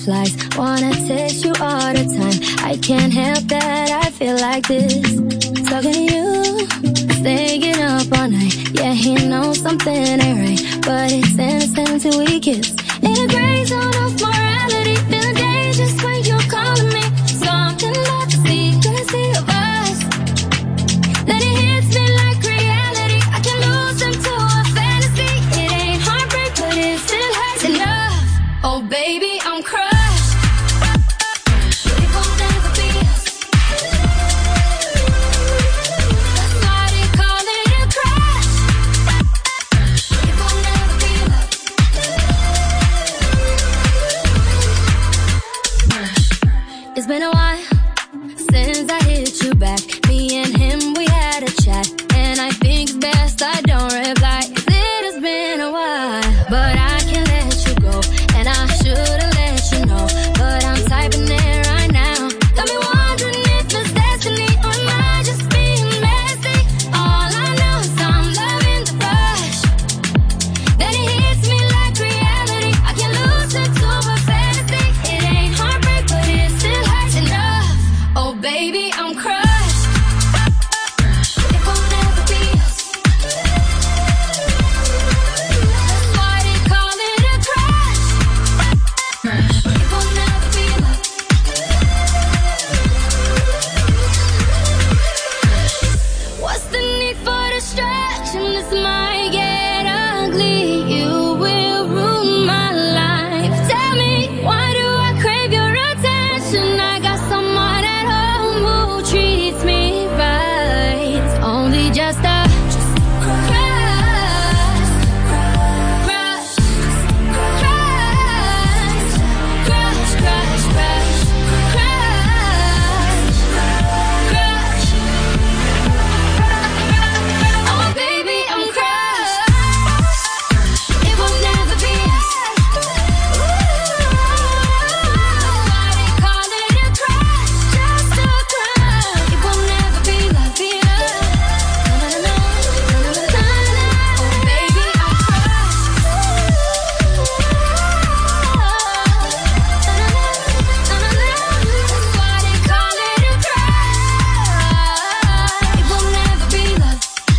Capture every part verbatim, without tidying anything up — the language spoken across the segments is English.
butterflies. Wanna taste you all the time. I can't help that I feel like this. Talking to you, staying up all night. Yeah, he knows something ain't right, but it's innocent till we kiss. In a gray zone of morality, feeling dangerous when you're calling me. Something about the secrecy of us, then it hits me like reality. I can lose into a fantasy. It ain't heartbreak, but it still hurts enough. Oh baby, I'm crushed. It won't ever be us. That's why they call it a crush. It won't ever be love. It's been a while since I hit you back. Me and him, we had a chat, and I think it's best I don't reply. It has been a while, but I can't let you go, and I should've let you know, but I'm typing it right now. Got me wondering if it's destiny, or am I just being messy? All I know is I'm loving the rush, then it hits me like reality. I can lose it to a fantasy. It ain't heartbreak, but it still hurts enough. Oh baby, I'm crushed. It won't ever be us. That's why they call it a crush. It won't ever be love. What's the need for distraction? This might get ugly. You will ruin my life. Tell me, why do I crave your attention? I got someone at home who treats me right. It's only just a crush, crush, crush, crush, crush, crush, crush, crush. Oh baby, I'm crushed. It will never be us. Why they call it a crush? Just a crush. It will never be love, be love. Na, na, na, na, na, na, na, na. Oh baby, I'm crushed. Na, na, na, na, na, na. That's why they call it a crush. It will never be love.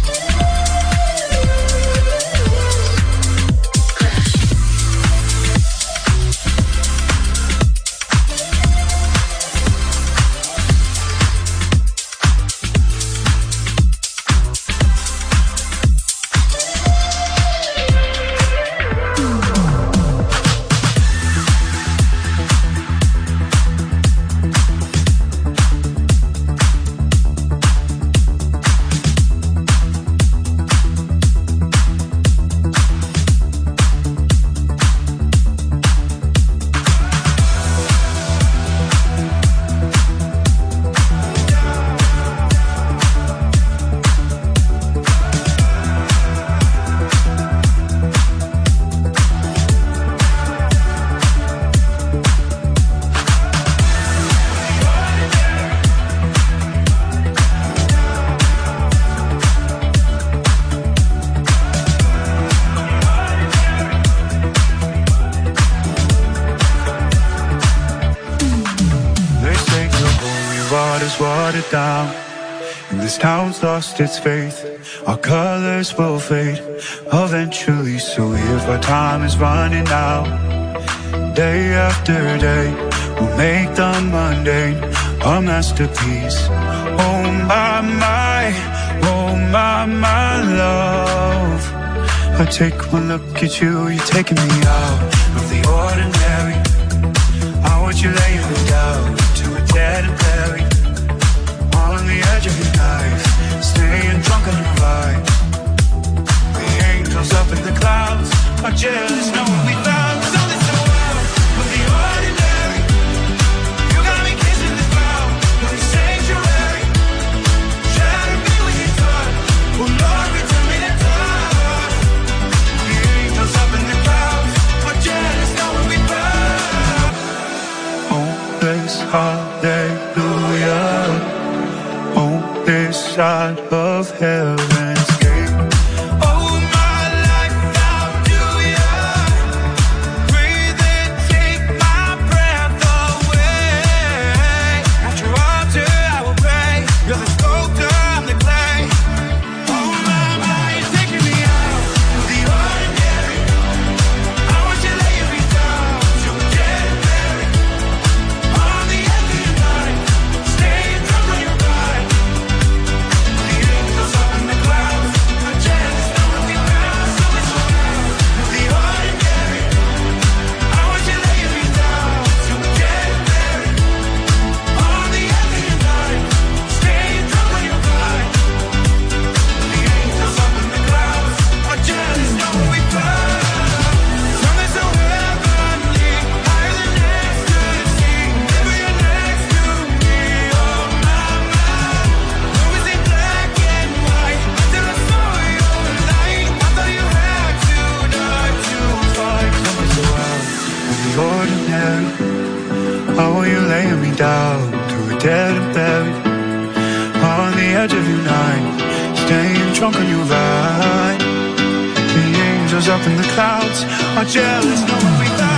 They say the holy water's watered down, and this town's lost its faith. Our colors will fade eventually, so if our time is running out, day after day, we'll make the mundane a masterpiece. Oh my, my, oh my, my love. I take one look at you, you're taking me out of the ordinary. I want you laying me down to a dead and buried, on the edge of your knife, staying drunk on your vibe. The angels up in the clouds are jealous, know what we found. Something so wild from the ordinary. You got me kissing the ground from the sanctuary. Shatter me with your touch. Oh Lord, return me to touch. The angels up in the clouds are jealous, know what we found. Oh, this hallelujah. Oh, this side of heaven's gate. Oh, my life, how do ya? Breathe and take my breath. dead and buried on the edge of your night, staying drunk on your ride. The angels up in the clouds are jealous, knowing we got.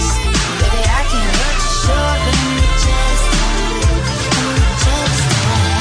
Just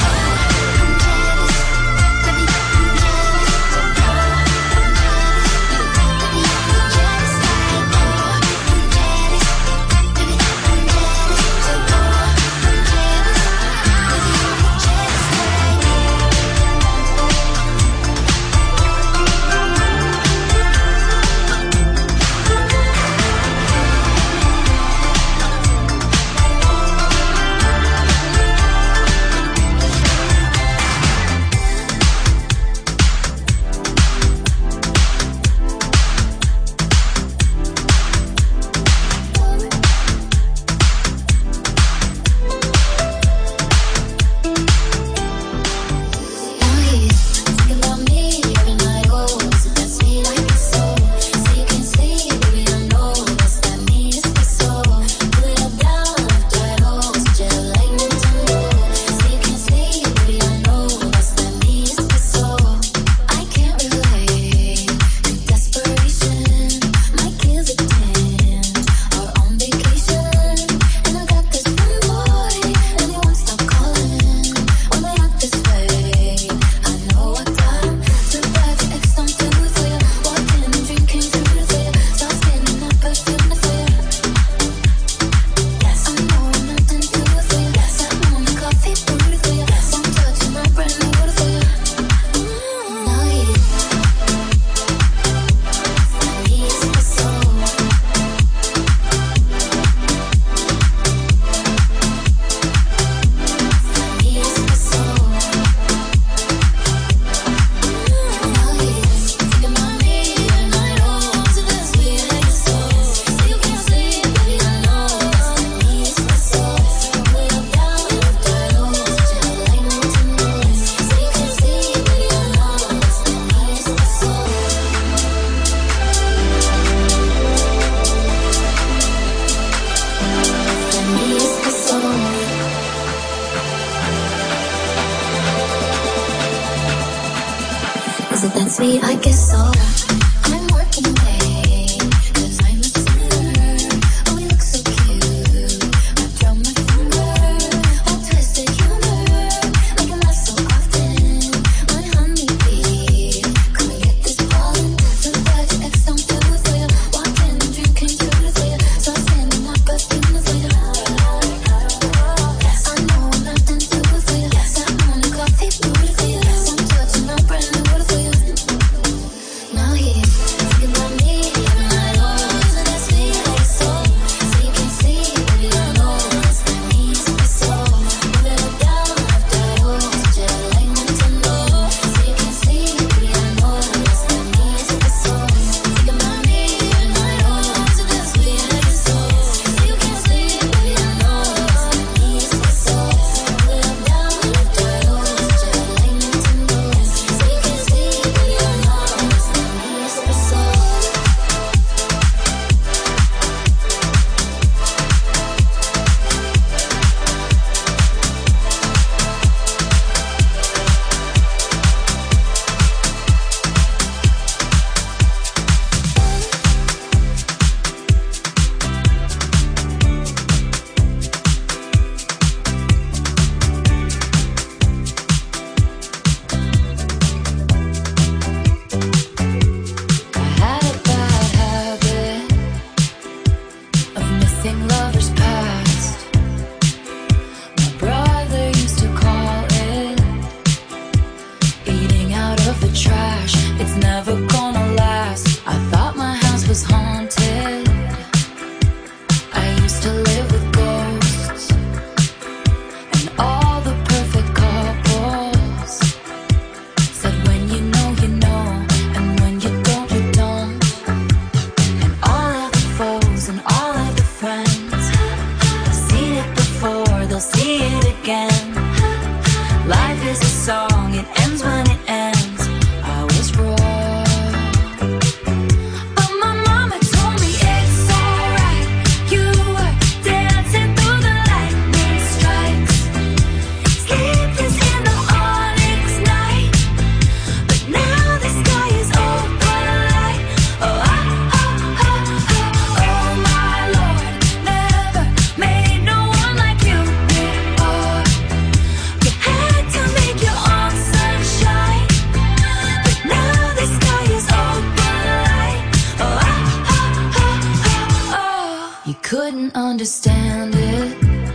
didn't understand it,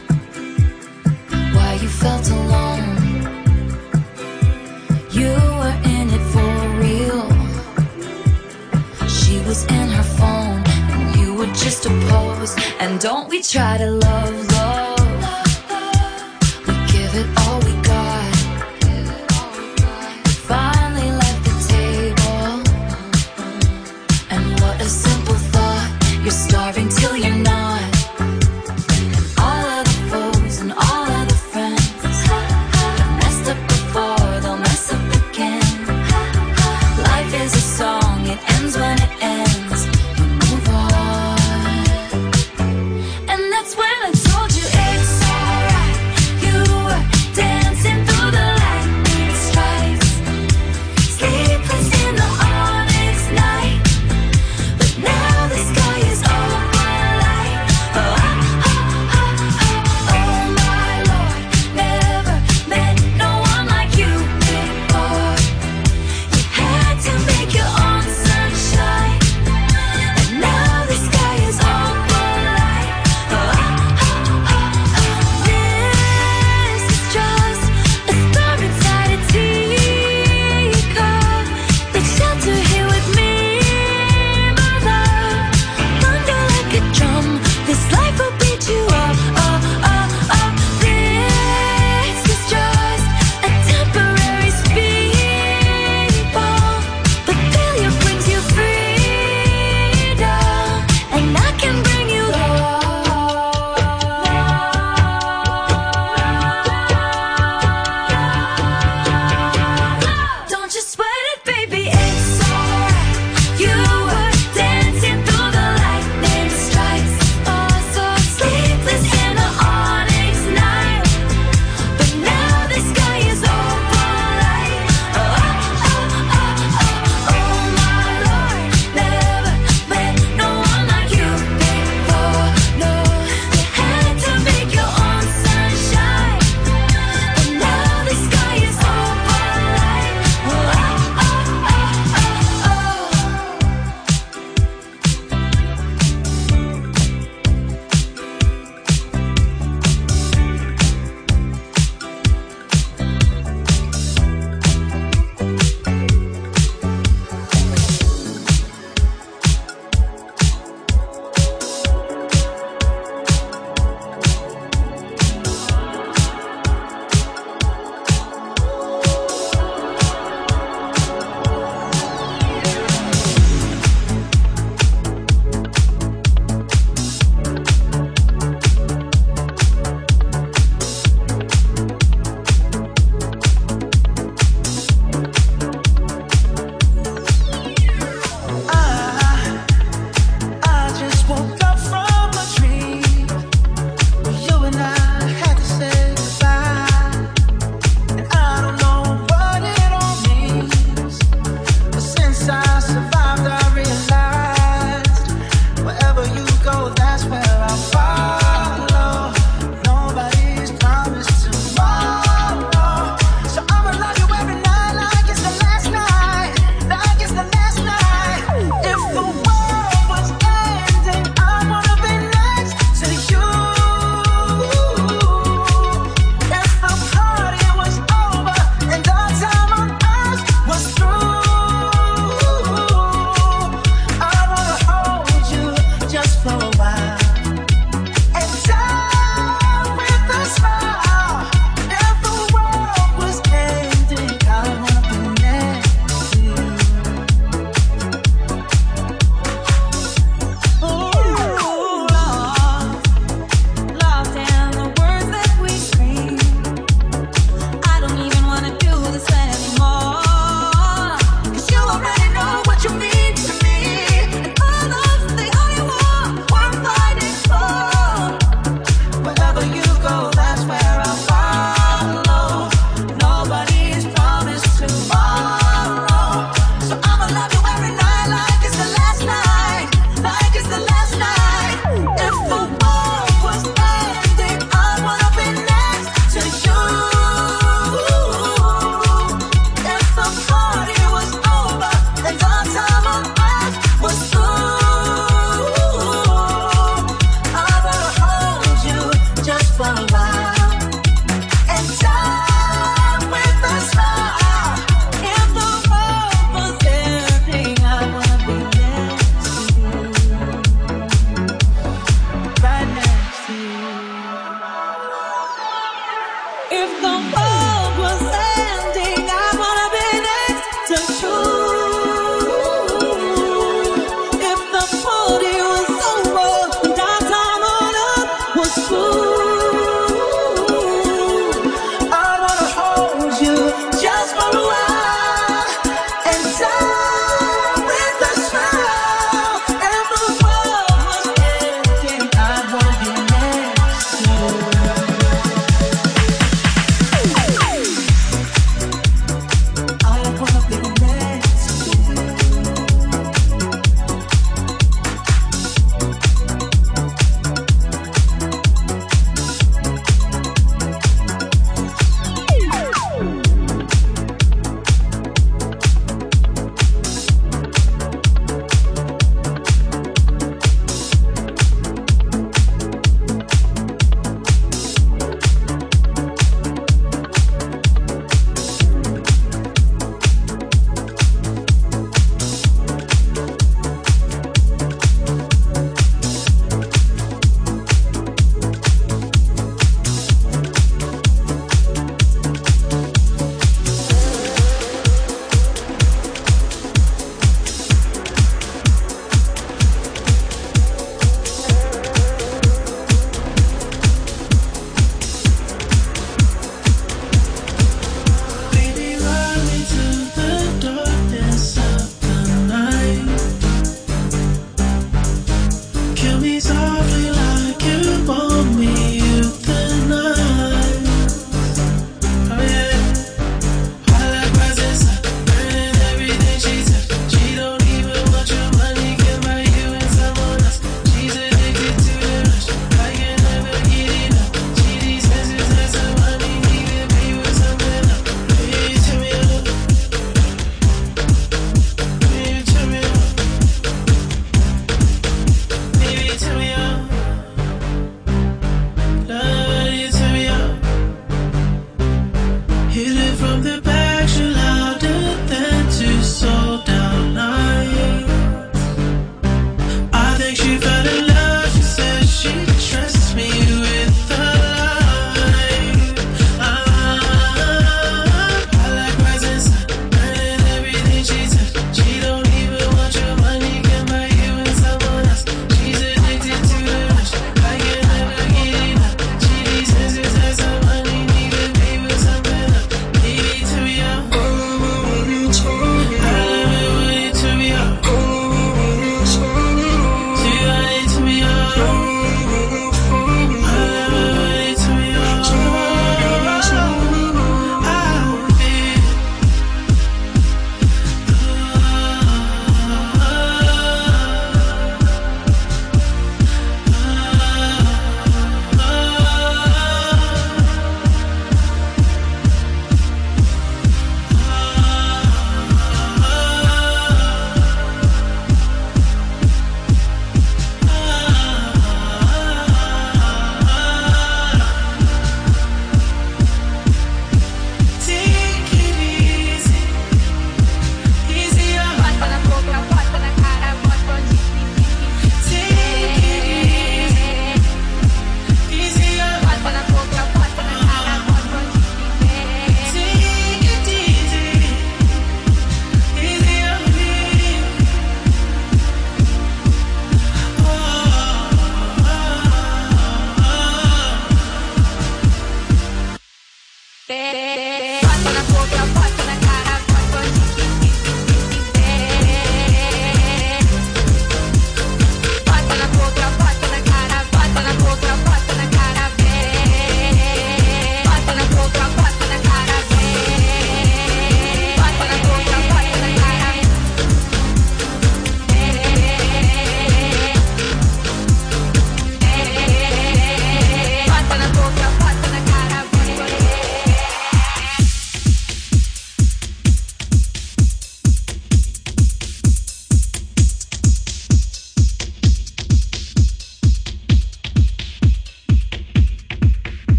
why you felt alone. You were in it for real. She was in her phone and you were just a pose. And don't we try to love, love, we give it all we got. Finally left the table, and what a simple thought. You're starving till you're not. And all of the foes and all of the friends have messed up before, they'll mess up again. Life is a song, it ends when it ends. You move on. And that's when I told you it's alright. You were dancing through the lightning strikes, sleepless in the onyx night. But now the sky is all my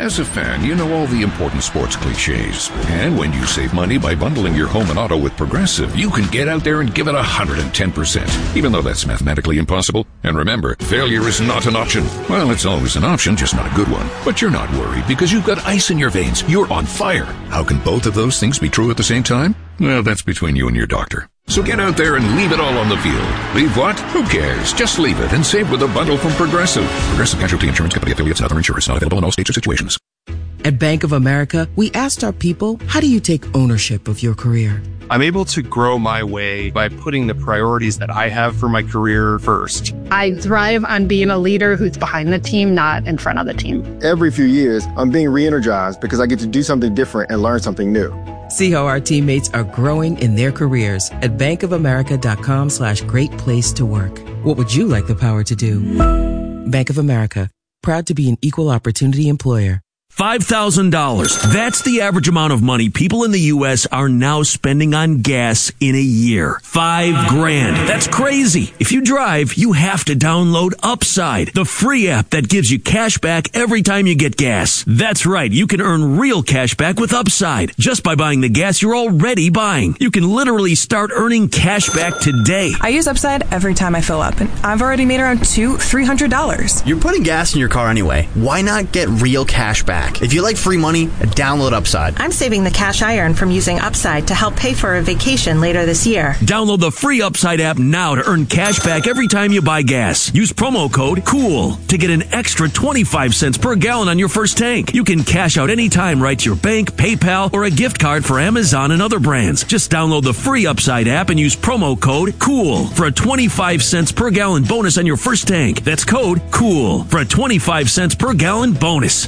As a fan, you know all the important sports cliches. And when you save money by bundling your home and auto with Progressive, you can get out there and give it one hundred ten percent, even though that's mathematically impossible. And remember, failure is not an option. Well, it's always an option, just not a good one. But you're not worried because you've got ice in your veins. You're on fire. How can both of those things be true at the same time? Well, that's between you and your doctor. So get out there and leave it all on the field. Leave what? Who cares? Just leave it and save with a bundle from Progressive. Progressive Casualty Insurance Company affiliates and other insurers. Not available in all states or situations. At Bank of America, we asked our people, how do you take ownership of your career? I'm able to grow my way by putting the priorities that I have for my career first. I thrive on being a leader who's behind the team, not in front of the team. Every few years, I'm being re-energized because I get to do something different and learn something new. See how our teammates are growing in their careers at bankofamerica.com slash great place to work. What would you like the power to do? Bank of America, proud to be an equal opportunity employer. five thousand dollars. That's the average amount of money people in the U S are now spending on gas in a year. Five grand. That's crazy. If you drive, you have to download Upside, the free app that gives you cash back every time you get gas. That's right. You can earn real cash back with Upside just by buying the gas you're already buying. You can literally start earning cash back today. I use Upside every time I fill up, and I've already made around two, three hundred dollars. You're putting gas in your car anyway. Why not get real cash back? If you like free money, download Upside. I'm saving the cash I earn from using Upside to help pay for a vacation later this year. Download the free Upside app now to earn cash back every time you buy gas. Use promo code COOL to get an extra twenty-five cents per gallon on your first tank. You can cash out anytime right to your bank, PayPal, or a gift card for Amazon and other brands. Just download the free Upside app and use promo code COOL for a twenty-five cents per gallon bonus on your first tank. That's code COOL for a twenty-five cents per gallon bonus.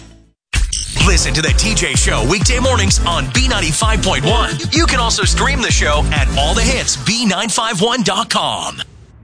Listen to the T J Show weekday mornings on B ninety-five point one. You can also stream the show at all the hits B nine five one dot com.